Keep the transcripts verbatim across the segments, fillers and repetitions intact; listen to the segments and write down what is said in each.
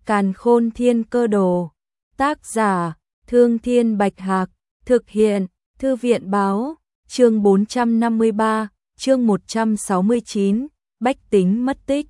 Càn Khôn Thiên Cơ Đồ. Tác giả: Thương Thiên Bạch Hạc. Thực hiện: Thư viện báo. Chương bốn trăm năm mươi ba, chương một trăm sáu mươi chín, Bách Tính mất tích.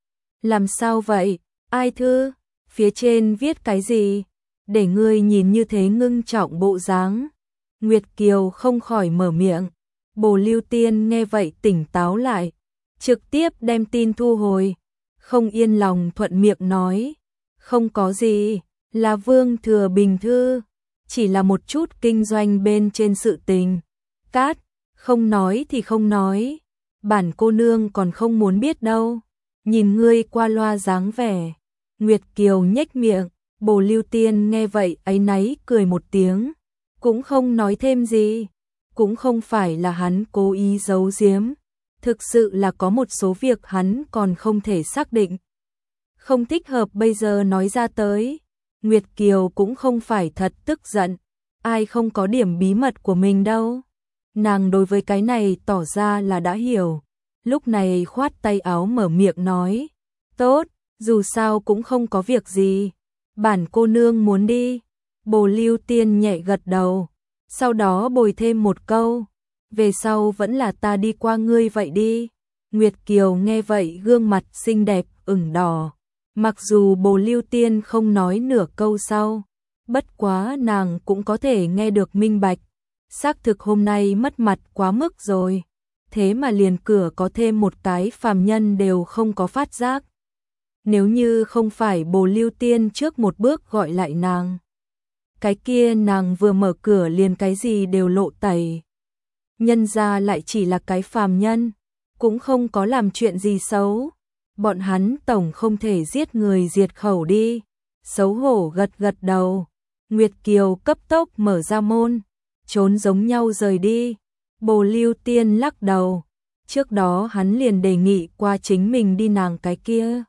Làm sao vậy? Ai thư? Phía trên viết cái gì? Để ngươi nhìn như thế ngưng trọng bộ dáng. Nguyệt Kiều không khỏi mở miệng. Bồ Lưu Tiên nghe vậy tỉnh táo lại, trực tiếp đem tin thu hồi, không yên lòng thuận miệng nói, không có gì, là Vương Thừa Bình thư, chỉ là một chút kinh doanh bên trên sự tình. Cát, không nói thì không nói, bản cô nương còn không muốn biết đâu, nhìn ngươi qua loa dáng vẻ. Nguyệt Kiều nhếch miệng, Bồ Lưu Tiên nghe vậy áy náy cười một tiếng, cũng không nói thêm gì, cũng không phải là hắn cố ý giấu giếm, thực sự là có một số việc hắn còn không thể xác định. Không thích hợp bây giờ nói ra tới. Nguyệt Kiều cũng không phải thật tức giận, ai không có điểm bí mật của mình đâu. Nàng đối với cái này tỏ ra là đã hiểu, lúc này khoát tay áo mở miệng nói, tốt, dù sao cũng không có việc gì, bản cô nương muốn đi. Bồ Lưu Tiên nhẹ gật đầu, sau đó bồi thêm một câu, về sau vẫn là ta đi qua ngươi vậy đi. Nguyệt Kiều nghe vậy gương mặt xinh đẹp ửng đỏ, mặc dù Bồ Lưu Tiên không nói nửa câu sau, bất quá nàng cũng có thể nghe được minh bạch, xác thực hôm nay mất mặt quá mức rồi, thế mà liền cửa có thêm một cái phàm nhân đều không có phát giác. Nếu như không phải Bồ Lưu Tiên trước một bước gọi lại nàng, cái kia nàng vừa mở cửa liền cái gì đều lộ tẩy. Nhân ra lại chỉ là cái phàm nhân, cũng không có làm chuyện gì xấu, bọn hắn tổng không thể giết người diệt khẩu đi. Xấu hổ gật gật đầu, Nguyệt Kiều cấp tốc mở ra môn, trốn giống nhau rời đi. Bồ Lưu Tiên lắc đầu, trước đó hắn liền đề nghị qua chính mình đi nàng cái kia.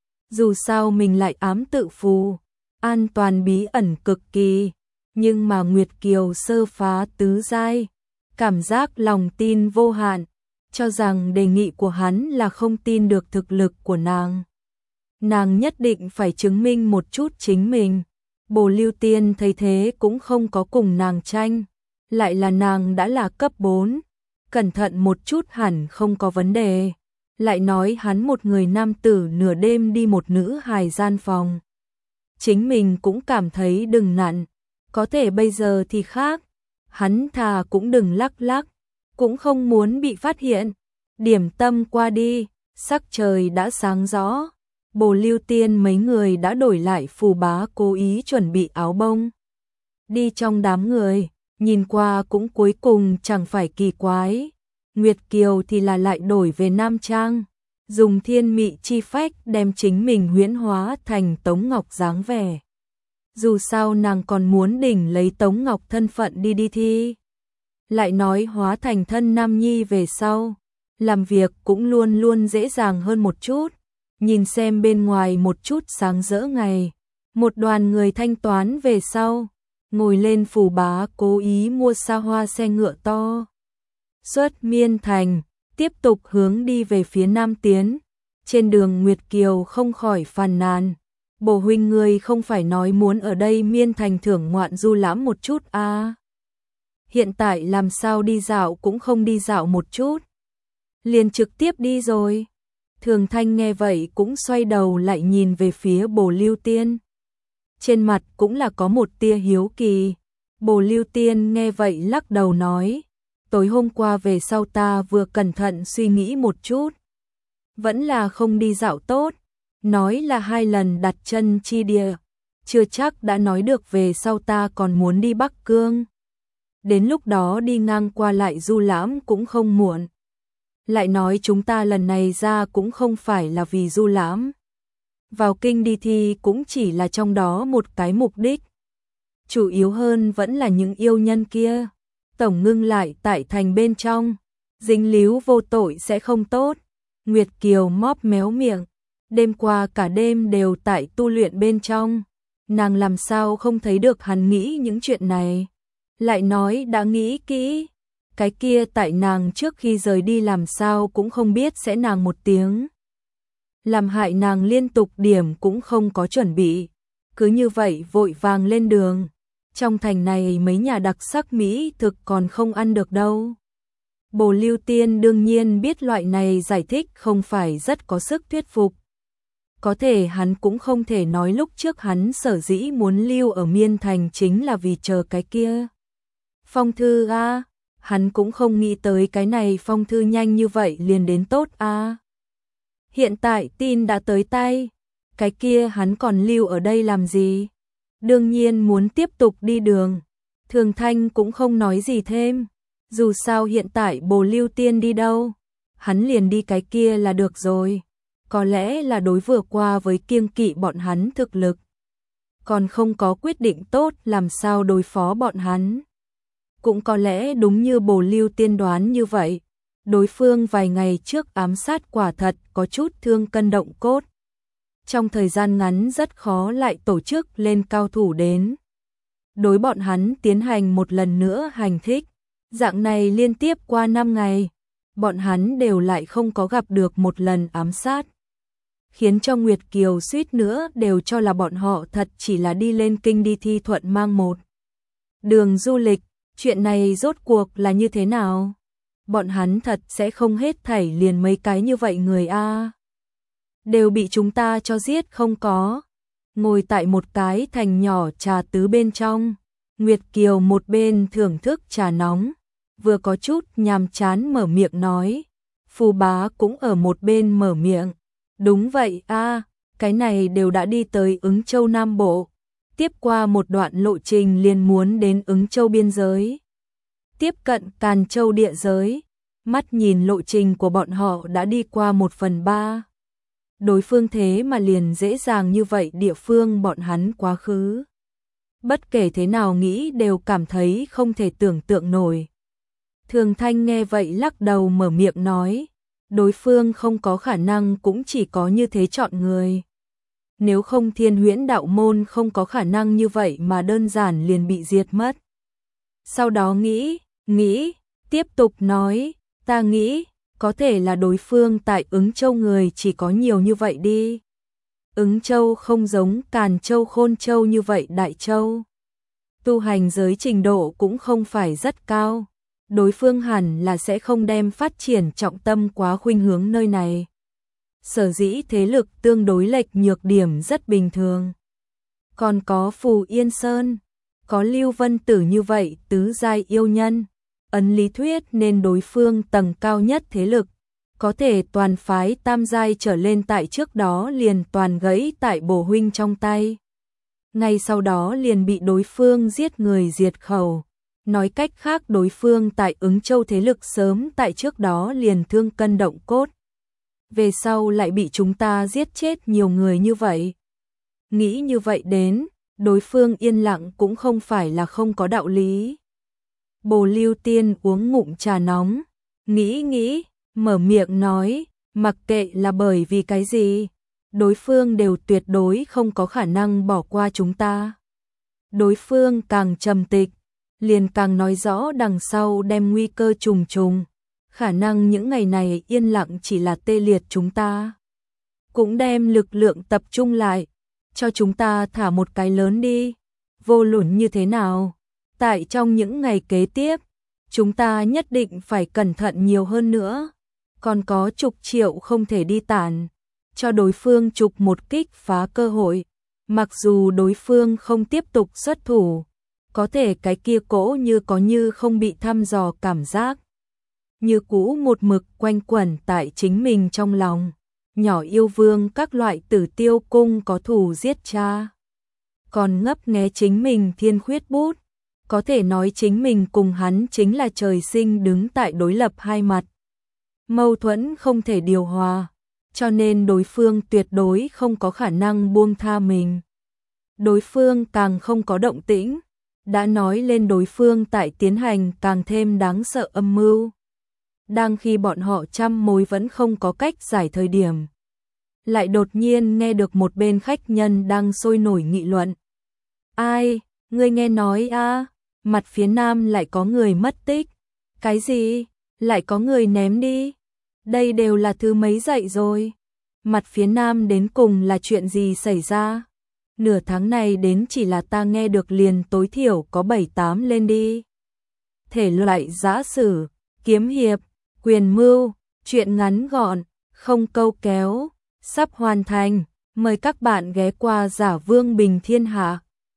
Dù sao mình lại ám tự phù, an toàn bí ẩn cực kỳ, nhưng mà Nguyệt Kiều sơ phá tứ giai, cảm giác lòng tin vô hạn, cho rằng đề nghị của hắn là không tin được thực lực của nàng. Nàng nhất định phải chứng minh một chút chính mình. Bồ Lưu Tiên thấy thế cũng không có cùng nàng tranh, lại là nàng đã là cấp bốn, cẩn thận một chút hẳn không có vấn đề. Lại nói hắn một người nam tử nửa đêm đi một nữ hài gian phòng, chính mình cũng cảm thấy đừng nặn, có thể bây giờ thì khác, hắn thà cũng đừng lắc lắc, cũng không muốn bị phát hiện. Điểm tâm qua đi, sắc trời đã sáng rõ, Bồ Lưu Tiên mấy người đã đổi lại phù bá cố ý chuẩn bị áo bông. Đi trong đám người, nhìn qua cũng cuối cùng chẳng phải kỳ quái. Nguyệt Kiều thì là lại đổi về nam trang, dùng thiên mị chi phách đem chính mình huyễn hóa thành Tống Ngọc dáng vẻ. Dù sao nàng còn muốn đỉnh lấy Tống Ngọc thân phận đi đi thi. Lại nói hóa thành thân nam nhi về sau, làm việc cũng luôn luôn dễ dàng hơn một chút. Nhìn xem bên ngoài một chút sáng rỡ ngày, một đoàn người thanh toán về sau, ngồi lên phù bá cố ý mua xa hoa xe ngựa to. Xuất Miên Thành, tiếp tục hướng đi về phía nam tiến. Trên đường Nguyệt Kiều không khỏi phàn nàn, Bồ huynh ngươi không phải nói muốn ở đây Miên Thành thưởng ngoạn du lãm một chút à? Hiện tại làm sao đi dạo cũng không đi dạo một chút, liền trực tiếp đi rồi. Thường Thanh nghe vậy cũng xoay đầu lại nhìn về phía Bồ Lưu Tiên, trên mặt cũng là có một tia hiếu kỳ. Bồ Lưu Tiên nghe vậy lắc đầu nói, tối hôm qua về sau ta vừa cẩn thận suy nghĩ một chút, vẫn là không đi dạo tốt, nói là hai lần đặt chân chi địa, chưa chắc đã nói được về sau ta còn muốn đi Bắc Cương. Đến lúc đó đi ngang qua lại du lãm cũng không muộn. Lại nói chúng ta lần này ra cũng không phải là vì du lãm, vào kinh đi thi cũng chỉ là trong đó một cái mục đích. Chủ yếu hơn vẫn là những yêu nhân kia, tổng ngưng lại tại thành bên trong, dính líu vô tội sẽ không tốt. Nguyệt Kiều móp méo miệng, đêm qua cả đêm đều tại tu luyện bên trong, nàng làm sao không thấy được hắn nghĩ những chuyện này. Lại nói đã nghĩ kỹ, cái kia tại nàng trước khi rời đi làm sao cũng không biết sẽ nàng một tiếng. làm hại nàng liên tục điểm cũng không có chuẩn bị, cứ như vậy vội vàng lên đường. Trong thành này mấy nhà đặc sắc mỹ thực còn không ăn được đâu. Bồ Lưu Tiên đương nhiên biết loại này giải thích không phải rất có sức thuyết phục. Có thể hắn cũng không thể nói lúc trước hắn sở dĩ muốn lưu ở Miên Thành chính là vì chờ cái kia phong thư a, hắn cũng không nghĩ tới cái này phong thư nhanh như vậy liền đến tốt a. Hiện tại tin đã tới tay, cái kia hắn còn lưu ở đây làm gì? Đương nhiên muốn tiếp tục đi đường. Thường Thanh cũng không nói gì thêm, dù sao hiện tại Bồ Lưu Tiên đi đâu, hắn liền đi cái kia là được rồi. Có lẽ là đối vừa qua với kiêng kỵ bọn hắn thực lực, còn không có quyết định tốt làm sao đối phó bọn hắn. Cũng có lẽ đúng như Bồ Lưu Tiên đoán như vậy, đối phương vài ngày trước ám sát quả thật có chút thương cân động cốt. Trong thời gian ngắn rất khó lại tổ chức lên cao thủ đến đối bọn hắn tiến hành một lần nữa hành thích. Dạng này liên tiếp qua năm ngày, bọn hắn đều lại không có gặp được một lần ám sát, khiến cho Nguyệt Kiều suýt nữa đều cho là bọn họ thật chỉ là đi lên kinh đi thi thuận mang một đường du lịch. Chuyện này rốt cuộc là như thế nào? Bọn hắn thật sẽ không hết thảy liền mấy cái như vậy người a, đều bị chúng ta cho giết không có. Ngồi tại một cái thành nhỏ trà tứ bên trong, Nguyệt Kiều một bên thưởng thức trà nóng, vừa có chút nhàm chán mở miệng nói. Phù Bá cũng ở một bên mở miệng. Đúng vậy a, cái này đều đã đi tới Ứng Châu Nam Bộ, tiếp qua một đoạn lộ trình liền muốn đến Ứng Châu biên giới, tiếp cận Càn Châu địa giới. Mắt nhìn lộ trình của bọn họ đã đi qua một phần ba. Đối phương thế mà liền dễ dàng như vậy địa phương bọn hắn quá khứ. Bất kể thế nào nghĩ đều cảm thấy không thể tưởng tượng nổi. Thường Thanh nghe vậy lắc đầu mở miệng nói, đối phương không có khả năng cũng chỉ có như thế chọn người. Nếu không Thiên Huyễn đạo môn không có khả năng như vậy mà đơn giản liền bị diệt mất. Sau đó nghĩ, nghĩ, tiếp tục nói, ta nghĩ, có thể là đối phương tại Ứng Châu người chỉ có nhiều như vậy đi. Ứng Châu không giống Càn Châu Khôn Châu như vậy Đại Châu. Tu hành giới trình độ cũng không phải rất cao. Đối phương hẳn là sẽ không đem phát triển trọng tâm quá khuynh hướng nơi này. Sở dĩ thế lực tương đối lệch nhược điểm rất bình thường. Còn có Phù Yên Sơn, có Lưu Vân Tử như vậy tứ giai yêu nhân. Ấn lý thuyết nên đối phương tầng cao nhất thế lực, có thể toàn phái tam giai trở lên tại trước đó liền toàn gãy tại Bổ huynh trong tay. Ngay sau đó liền bị đối phương giết người diệt khẩu. Nói cách khác đối phương tại Ứng Châu thế lực sớm tại trước đó liền thương cân động cốt. Về sau lại bị chúng ta giết chết nhiều người như vậy. Nghĩ như vậy đến, đối phương yên lặng cũng không phải là không có đạo lý. Bồ Lưu Tiên uống ngụm trà nóng, nghĩ nghĩ, mở miệng nói, mặc kệ là bởi vì cái gì, đối phương đều tuyệt đối không có khả năng bỏ qua chúng ta. Đối phương càng trầm tịch, liền càng nói rõ đằng sau đem nguy cơ trùng trùng, khả năng những ngày này yên lặng chỉ là tê liệt chúng ta. Cũng đem lực lượng tập trung lại, cho chúng ta thả một cái lớn đi, vô luận như thế nào. Tại trong những ngày kế tiếp, chúng ta nhất định phải cẩn thận nhiều hơn nữa. Còn có chục triệu không thể đi tản, cho đối phương chụp một kích phá cơ hội. Mặc dù đối phương không tiếp tục xuất thủ, có thể cái kia cỗ như có như không bị thăm dò cảm giác. Như cũ một mực quanh quẩn tại chính mình trong lòng. Nhỏ yêu vương các loại Tử Tiêu cung có thù giết cha. Còn ngấp nghé chính mình thiên khuyết bút. Có thể nói chính mình cùng hắn chính là trời sinh đứng tại đối lập hai mặt. Mâu thuẫn không thể điều hòa, cho nên đối phương tuyệt đối không có khả năng buông tha mình. Đối phương càng không có động tĩnh, đã nói lên đối phương tại tiến hành càng thêm đáng sợ âm mưu. Đang khi bọn họ trăm mối vẫn không có cách giải thời điểm, lại đột nhiên nghe được một bên khách nhân đang sôi nổi nghị luận. Ai, ngươi nghe nói a, mặt phía nam lại có người mất tích. Cái gì? Lại có người ném đi? Đây đều là thứ mấy dậy rồi? mặt phía nam đến cùng là chuyện gì xảy ra? Nửa tháng này đến chỉ là ta nghe được liền tối thiểu có bảy tám lên đi. Thể loại giã sử, kiếm hiệp, quyền mưu, truyện ngắn gọn, không câu kéo, sắp hoàn thành. Mời các bạn ghé qua Giả Vương Bình Thiên Hạ.